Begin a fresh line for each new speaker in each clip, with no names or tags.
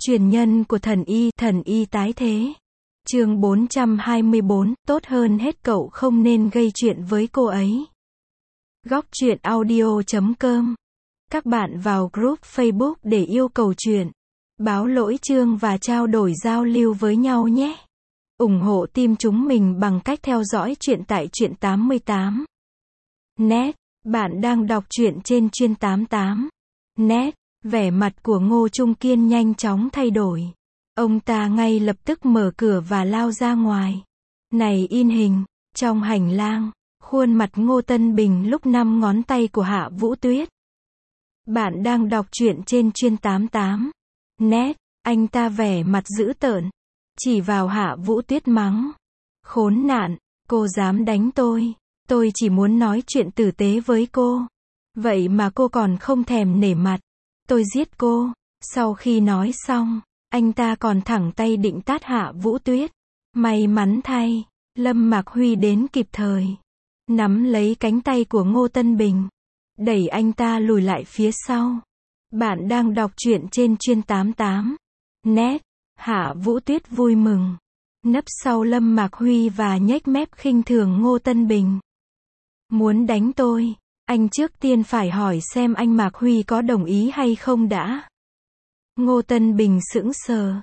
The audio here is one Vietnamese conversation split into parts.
Truyền nhân của thần y tái thế. Chương 424, tốt hơn hết cậu không nên gây chuyện với cô ấy. Góc truyện audio.com. Các bạn vào group Facebook để yêu cầu chuyện, báo lỗi chương và trao đổi giao lưu với nhau nhé. Ủng hộ team chúng mình bằng cách theo dõi chuyện tại Truyện 88 net. Bạn đang đọc truyện trên Truyện 88 net. Vẻ mặt của Ngô Trung Kiên nhanh chóng thay đổi. Ông ta ngay lập tức mở cửa và lao ra ngoài. Này in hình, trong hành lang, khuôn mặt Ngô Tân Bình lúc 5 ngón tay của Hạ Vũ Tuyết. Bạn đang đọc truyện trên Truyện 88 net. Anh ta vẻ mặt dữ tợn, chỉ vào Hạ Vũ Tuyết mắng. Khốn nạn, cô dám đánh tôi chỉ muốn nói chuyện tử tế với cô. Vậy mà cô còn không thèm nể mặt. Tôi giết cô. Sau khi nói xong, anh ta còn thẳng tay định tát Hạ Vũ Tuyết. May mắn thay, Lâm Mạc Huy đến kịp thời, nắm lấy cánh tay của Ngô Tân Bình, đẩy anh ta lùi lại phía sau. Bạn đang đọc truyện trên Truyện 88 net. Hạ Vũ Tuyết vui mừng, nấp sau Lâm Mạc Huy và nhếch mép khinh thường Ngô Tân Bình. Muốn đánh tôi, anh trước tiên phải hỏi xem anh Mạc Huy có đồng ý hay không đã. Ngô Tân Bình sững sờ.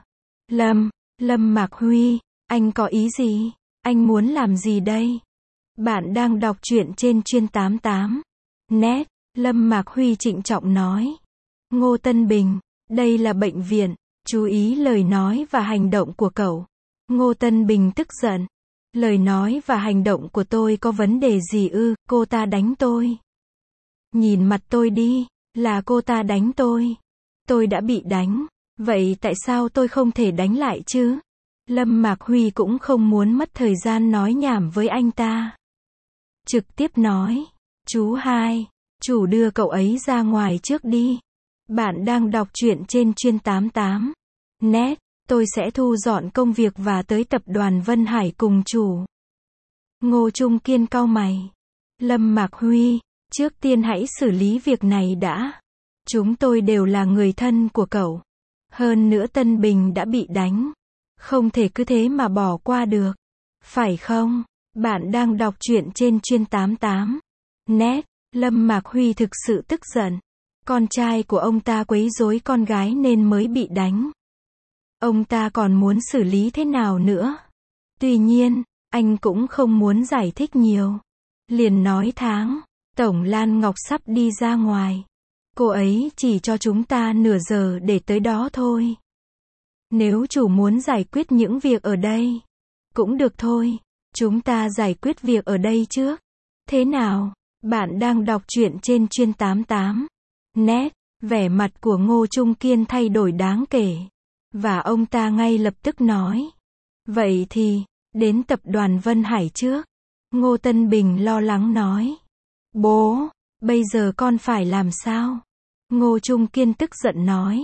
Lâm Mạc Huy, anh có ý gì? Anh muốn làm gì đây? Bạn đang đọc truyện trên Truyện 88 net. Lâm Mạc Huy trịnh trọng nói. Ngô Tân Bình, đây là bệnh viện, chú ý lời nói và hành động của cậu. Ngô Tân Bình tức giận. Lời nói và hành động của tôi có vấn đề gì ư? Cô ta đánh tôi. Nhìn mặt tôi đi, là cô ta đánh tôi. Tôi đã bị đánh, vậy tại sao tôi không thể đánh lại chứ? Lâm Mạc Huy cũng không muốn mất thời gian nói nhảm với anh ta. Trực tiếp nói, chú hai, chủ đưa cậu ấy ra ngoài trước đi. Bạn đang đọc truyện trên Truyện 88 net. Tôi sẽ thu dọn công việc và tới tập đoàn Vân Hải cùng chủ. Ngô Trung Kiên cau mày. Lâm Mạc Huy, trước tiên hãy xử lý việc này đã. Chúng tôi đều là người thân của cậu. Hơn nữa Tân Bình đã bị đánh. Không thể cứ thế mà bỏ qua được. Phải không? Bạn đang đọc truyện trên Truyện 88 net. Lâm Mạc Huy thực sự tức giận. Con trai của ông ta quấy rối con gái nên mới bị đánh. Ông ta còn muốn xử lý thế nào nữa? Tuy nhiên, anh cũng không muốn giải thích nhiều. Liền nói Tổng Lan Ngọc sắp đi ra ngoài. Cô ấy chỉ cho chúng ta nửa giờ để tới đó thôi. Nếu chủ muốn giải quyết những việc ở đây, cũng được thôi. Chúng ta giải quyết việc ở đây trước. Thế nào? Bạn đang đọc truyện trên Truyện 88 net. Vẻ mặt của Ngô Trung Kiên thay đổi đáng kể. Và ông ta ngay lập tức nói. Vậy thì, đến tập đoàn Vân Hải trước. Ngô Tân Bình lo lắng nói. Bố, bây giờ con phải làm sao? Ngô Trung Kiên tức giận nói.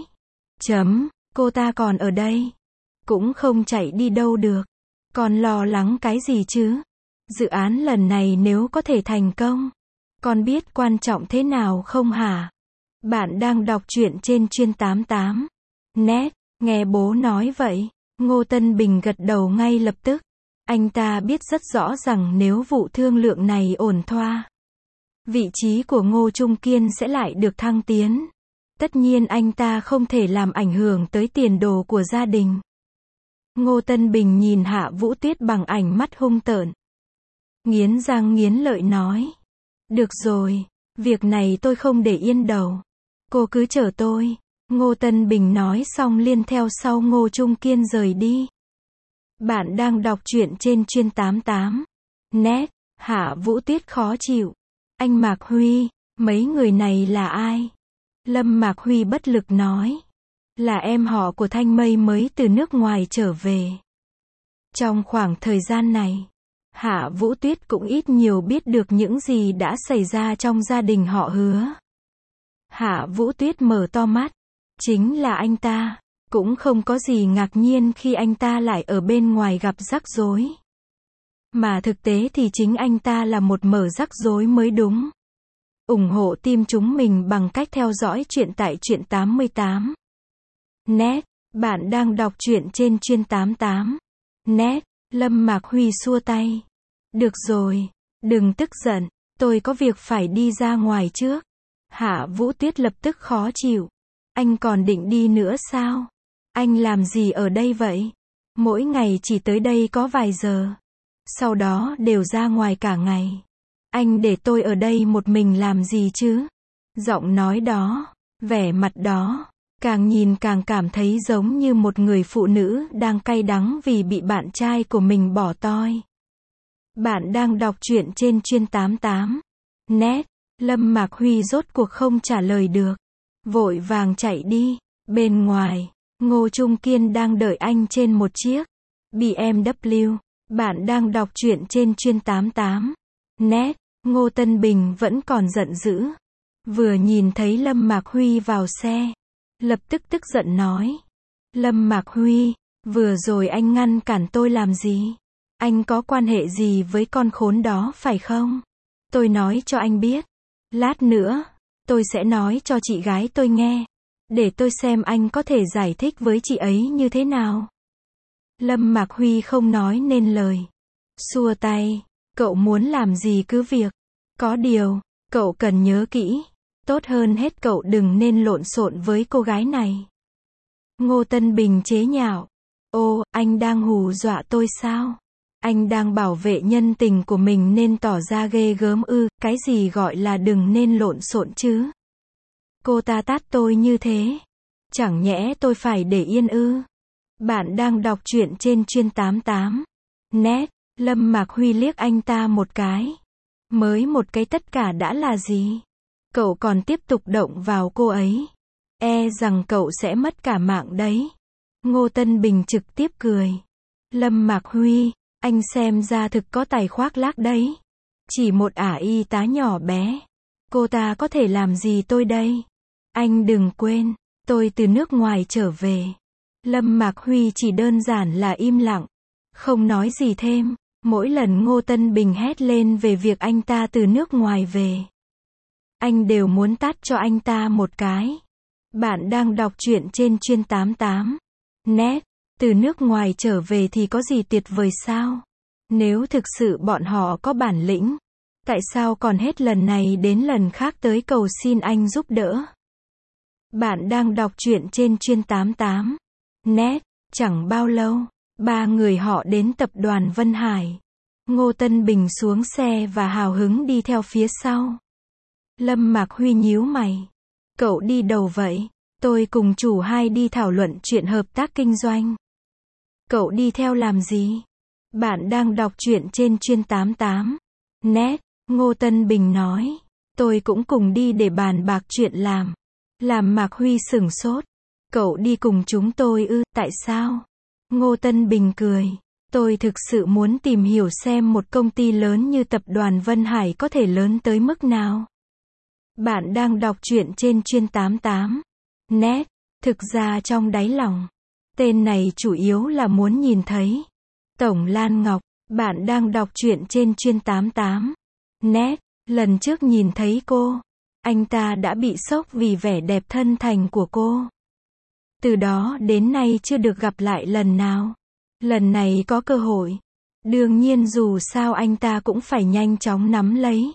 Cô ta còn ở đây. Cũng không chạy đi đâu được. Con lo lắng cái gì chứ? Dự án lần này nếu có thể thành công, con biết quan trọng thế nào không hả? Bạn đang đọc truyện trên Truyện 88 net. Nghe bố nói vậy, Ngô Tân Bình gật đầu ngay lập tức. Anh ta biết rất rõ rằng nếu vụ thương lượng này ổn thỏa, vị trí của Ngô Trung Kiên sẽ lại được thăng tiến. Tất nhiên anh ta không thể làm ảnh hưởng tới tiền đồ của gia đình. Ngô Tân Bình nhìn Hạ Vũ Tuyết bằng ánh mắt hung tợn. Nghiến răng nghiến lợi nói. Được rồi, việc này tôi không để yên đầu. Cô cứ chờ tôi. Ngô Tân Bình nói xong liền theo sau Ngô Trung Kiên rời đi. Bạn đang đọc truyện trên Truyện 88 net. Hạ Vũ Tuyết khó chịu. Anh Mạc Huy, mấy người này là ai? Lâm Mạc Huy bất lực nói. Là em họ của Thanh Mây mới từ nước ngoài trở về. Trong khoảng thời gian này, Hạ Vũ Tuyết cũng ít nhiều biết được những gì đã xảy ra trong gia đình họ Hứa. Hạ Vũ Tuyết mở to mắt. Chính là anh ta. Cũng không có gì ngạc nhiên khi anh ta lại ở bên ngoài gặp rắc rối. Mà thực tế thì chính anh ta là một mở rắc rối mới đúng. Ủng hộ team chúng mình bằng cách theo dõi chuyện tại Truyện 88 net. Bạn đang đọc truyện trên chuyên 88 net. Lâm Mạc Huy xua tay. Được rồi, đừng tức giận, tôi có việc phải đi ra ngoài trước. Hạ Vũ Tuyết lập tức khó chịu. Anh còn định đi nữa sao? Anh làm gì ở đây vậy? Mỗi ngày chỉ tới đây có vài giờ. Sau đó đều ra ngoài cả ngày. Anh để tôi ở đây một mình làm gì chứ? Giọng nói đó, vẻ mặt đó, càng nhìn càng cảm thấy giống như một người phụ nữ đang cay đắng vì bị bạn trai của mình bỏ toi. Bạn đang đọc truyện trên chuyên 88 net. Lâm Mạc Huy rốt cuộc không trả lời được. Vội vàng chạy đi. Bên ngoài, Ngô Trung Kiên đang đợi anh trên một chiếc BMW. Bạn đang đọc truyện trên chuyên 88 net. Ngô Tân Bình vẫn còn giận dữ. Vừa nhìn thấy Lâm Mạc Huy vào xe, lập tức tức giận nói. Lâm Mạc Huy, vừa rồi anh ngăn cản tôi làm gì? Anh có quan hệ gì với con khốn đó phải không? Tôi nói cho anh biết. Lát nữa, tôi sẽ nói cho chị gái tôi nghe. Để tôi xem anh có thể giải thích với chị ấy như thế nào. Lâm Mạc Huy không nói nên lời. Xua tay, cậu muốn làm gì cứ việc. Có điều, cậu cần nhớ kỹ. Tốt hơn hết cậu đừng nên lộn xộn với cô gái này. Ngô Tân Bình chế nhạo. Ô, anh đang hù dọa tôi sao? Anh đang bảo vệ nhân tình của mình nên tỏ ra ghê gớm ư? Cái gì gọi là đừng nên lộn xộn chứ? Cô ta tát tôi như thế. Chẳng nhẽ tôi phải để yên ư? Bạn đang đọc truyện trên chuyên 88 net. Lâm Mạc Huy liếc anh ta một cái. Mới một cái tất cả đã là gì? Cậu còn tiếp tục động vào cô ấy. E rằng cậu sẽ mất cả mạng đấy. Ngô Tân Bình trực tiếp cười. Lâm Mạc Huy, anh xem ra thực có tài khoác lác đấy. Chỉ một y tá nhỏ bé. Cô ta có thể làm gì tôi đây? Anh đừng quên, tôi từ nước ngoài trở về. Lâm Mạc Huy chỉ đơn giản là im lặng. Không nói gì thêm. Mỗi lần Ngô Tân Bình hét lên về việc anh ta từ nước ngoài về, anh đều muốn tát cho anh ta một cái. Bạn đang đọc truyện trên chuyên 88 net. Từ nước ngoài trở về thì có gì tuyệt vời sao? Nếu thực sự bọn họ có bản lĩnh, tại sao còn hết lần này đến lần khác tới cầu xin anh giúp đỡ? Bạn đang đọc truyện trên chuyên 88 net. Chẳng bao lâu, ba người họ đến tập đoàn Vân Hải. Ngô Tân Bình xuống xe và hào hứng đi theo phía sau. Lâm Mạc Huy nhíu mày. Cậu đi đâu vậy? Tôi cùng chủ hai đi thảo luận chuyện hợp tác kinh doanh. Cậu đi theo làm gì? Bạn đang đọc truyện trên chuyên 88 net. Ngô Tân Bình nói. Tôi cũng cùng đi để bàn bạc chuyện làm. Làm Mạc Huy sửng sốt. Cậu đi cùng chúng tôi ư? Tại sao? Ngô Tân Bình cười. Tôi thực sự muốn tìm hiểu xem một công ty lớn như tập đoàn Vân Hải có thể lớn tới mức nào. Bạn đang đọc truyện trên chuyên 88 net. Thực ra trong đáy lòng, tên này chủ yếu là muốn nhìn thấy Tổng Lan Ngọc. Bạn đang đọc truyện trên chuyên 88 net. Lần trước nhìn thấy cô, anh ta đã bị sốc vì vẻ đẹp thân thành của cô. Từ đó đến nay chưa được gặp lại lần nào. Lần này có cơ hội. Đương nhiên dù sao anh ta cũng phải nhanh chóng nắm lấy.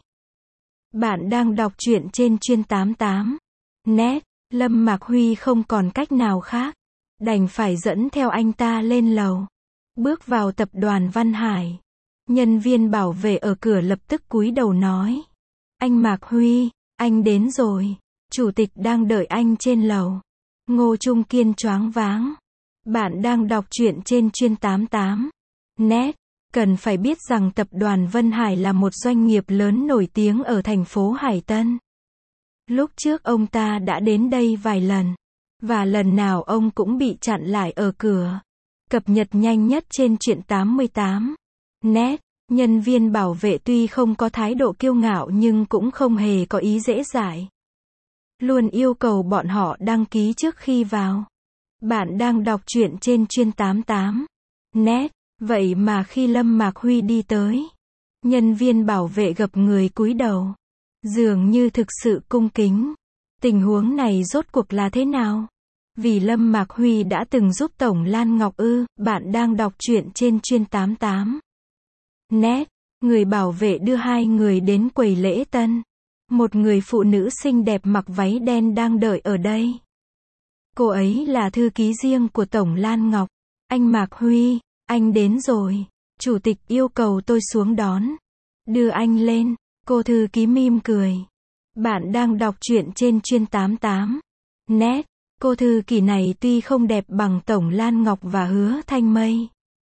Bạn đang đọc truyện trên chuyên 88 net. Lâm Mạc Huy không còn cách nào khác. Đành phải dẫn theo anh ta lên lầu. Bước vào tập đoàn Văn Hải. Nhân viên bảo vệ ở cửa lập tức cúi đầu nói. Anh Mạc Huy, anh đến rồi. Chủ tịch đang đợi anh trên lầu. Ngô Trung Kiên choáng váng. Bạn đang đọc truyện trên chuyên 88 net. Cần phải biết rằng tập đoàn Vân Hải là một doanh nghiệp lớn nổi tiếng ở thành phố Hải Tân. Lúc trước ông ta đã đến đây vài lần. Và lần nào ông cũng bị chặn lại ở cửa. Cập nhật nhanh nhất trên truyện 88 net. Nhân viên bảo vệ tuy không có thái độ kiêu ngạo nhưng cũng không hề có ý dễ dãi. Luôn yêu cầu bọn họ đăng ký trước khi vào. Bạn đang đọc truyện trên chuyên 88 net. Vậy mà khi Lâm Mạc Huy đi tới, nhân viên bảo vệ gập người cúi đầu. Dường như thực sự cung kính. Tình huống này rốt cuộc là thế nào? Vì Lâm Mạc Huy đã từng giúp Tổng Lan Ngọc ư? Bạn đang đọc truyện trên Chuyên 88. Net. Người bảo vệ đưa hai người đến quầy lễ tân. Một người phụ nữ xinh đẹp mặc váy đen đang đợi ở đây. Cô ấy là thư ký riêng của Tổng Lan Ngọc. Anh Mạc Huy, anh đến rồi. Chủ tịch yêu cầu tôi xuống đón. Đưa anh lên. Cô thư ký mỉm cười. Bạn đang đọc truyện trên Chuyên 88. Net. Cô thư ký này tuy không đẹp bằng Tổng Lan Ngọc và Hứa Thanh Mây,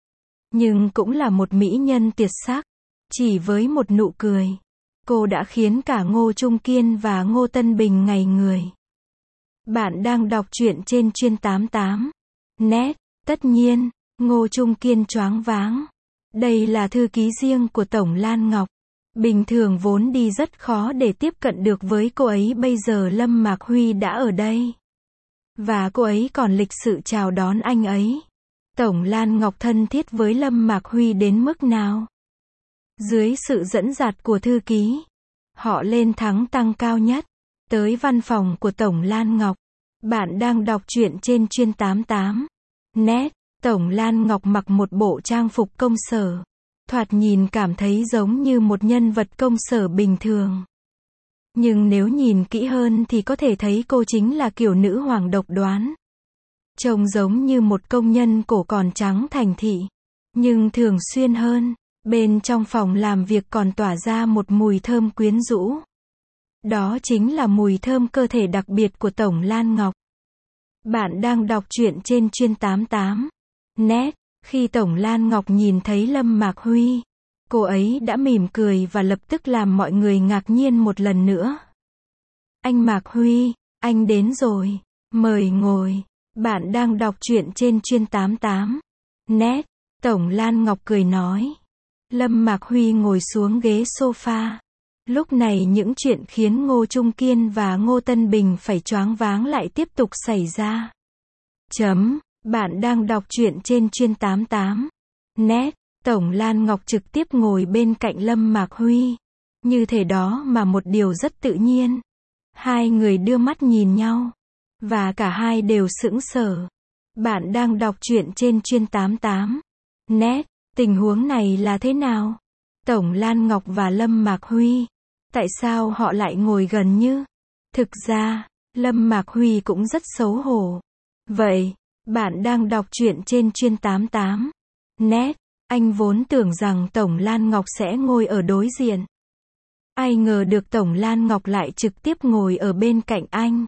nhưng cũng là một mỹ nhân tuyệt sắc. Chỉ với một nụ cười, cô đã khiến cả Ngô Trung Kiên và Ngô Tân Bình ngây người. Bạn đang đọc truyện trên Chuyên 88. Net. Tất nhiên, Ngô Trung Kiên choáng váng. Đây là thư ký riêng của Tổng Lan Ngọc. Bình thường vốn đi rất khó để tiếp cận được với cô ấy, bây giờ Lâm Mạc Huy đã ở đây. Và cô ấy còn lịch sự chào đón anh ấy. Tổng Lan Ngọc thân thiết với Lâm Mạc Huy đến mức nào? Dưới sự dẫn dắt của thư ký, họ lên thang tăng cao nhất, tới văn phòng của Tổng Lan Ngọc. Bạn đang đọc truyện trên Chuyên 88. Net. Tổng Lan Ngọc mặc một bộ trang phục công sở. Thoạt nhìn cảm thấy giống như một nhân vật công sở bình thường. Nhưng nếu nhìn kỹ hơn thì có thể thấy cô chính là kiểu nữ hoàng độc đoán. Trông giống như một công nhân cổ còn trắng thành thị. Nhưng thường xuyên hơn, bên trong phòng làm việc còn tỏa ra một mùi thơm quyến rũ. Đó chính là mùi thơm cơ thể đặc biệt của Tổng Lan Ngọc. Bạn đang đọc truyện trên Chuyên 88. Net. Khi Tổng Lan Ngọc nhìn thấy Lâm Mạc Huy, cô ấy đã mỉm cười và lập tức làm mọi người ngạc nhiên một lần nữa. Anh Mạc Huy, anh đến rồi. Mời ngồi. Bạn đang đọc truyện trên Chuyên 88. Net. Tổng Lan Ngọc cười nói. Lâm Mạc Huy ngồi xuống ghế sofa. Lúc này những chuyện khiến Ngô Trung Kiên và Ngô Tân Bình phải choáng váng lại tiếp tục xảy ra. Bạn đang đọc truyện trên Chuyên 88. Net. Tổng Lan Ngọc trực tiếp ngồi bên cạnh Lâm Mạc Huy. Như thể đó mà một điều rất tự nhiên. Hai người đưa mắt nhìn nhau. Và cả hai đều sững sờ. Bạn đang đọc truyện trên Chuyên 88. Net. Tình huống này là thế nào? Tổng Lan Ngọc và Lâm Mạc Huy. Tại sao họ lại ngồi gần như? Thực ra, Lâm Mạc Huy cũng rất xấu hổ. Vậy, bạn đang đọc truyện trên Chuyên 88. Net. Anh vốn tưởng rằng Tổng Lan Ngọc sẽ ngồi ở đối diện. Ai ngờ được Tổng Lan Ngọc lại trực tiếp ngồi ở bên cạnh anh.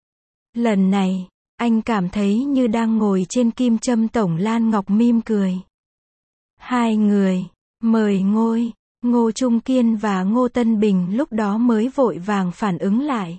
Lần này, anh cảm thấy như đang ngồi trên kim châm. Tổng Lan Ngọc mỉm cười. Hai người, mời ngồi. Ngô Trung Kiên và Ngô Tân Bình lúc đó mới vội vàng phản ứng lại.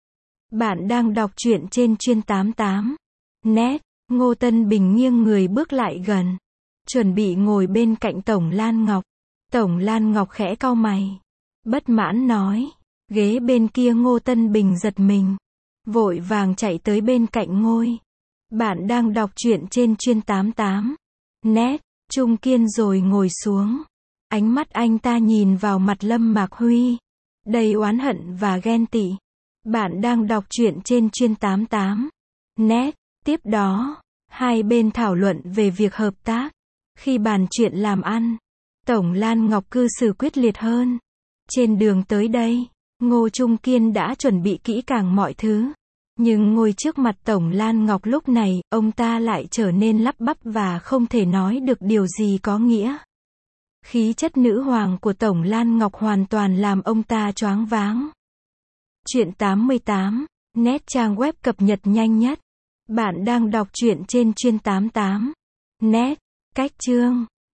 Bạn đang đọc truyện trên Chuyên 88. Net. Ngô Tân Bình nghiêng người bước lại gần, chuẩn bị ngồi bên cạnh Tổng Lan Ngọc. Tổng Lan Ngọc khẽ cau mày, bất mãn nói. Ghế bên kia Ngô Tân Bình giật mình, vội vàng chạy tới bên cạnh ngôi. Bạn đang đọc truyện trên Chuyên 88. Net. Trung Kiên rồi ngồi xuống. Ánh mắt anh ta nhìn vào mặt Lâm Mạc Huy, đầy oán hận và ghen tị. Bạn đang đọc truyện trên Chuyên 88. Net. Tiếp đó, hai bên thảo luận về việc hợp tác. Khi bàn chuyện làm ăn, Tổng Lan Ngọc cư xử quyết liệt hơn. Trên đường tới đây, Ngô Trung Kiên đã chuẩn bị kỹ càng mọi thứ. Nhưng ngồi trước mặt Tổng Lan Ngọc lúc này, ông ta lại trở nên lắp bắp và không thể nói được điều gì có nghĩa. Khí chất nữ hoàng của Tổng Lan Ngọc hoàn toàn làm ông ta choáng váng. Truyện 88. Net trang web cập nhật nhanh nhất. Bạn đang đọc truyện trên Chuyên 88. Net. Cách chương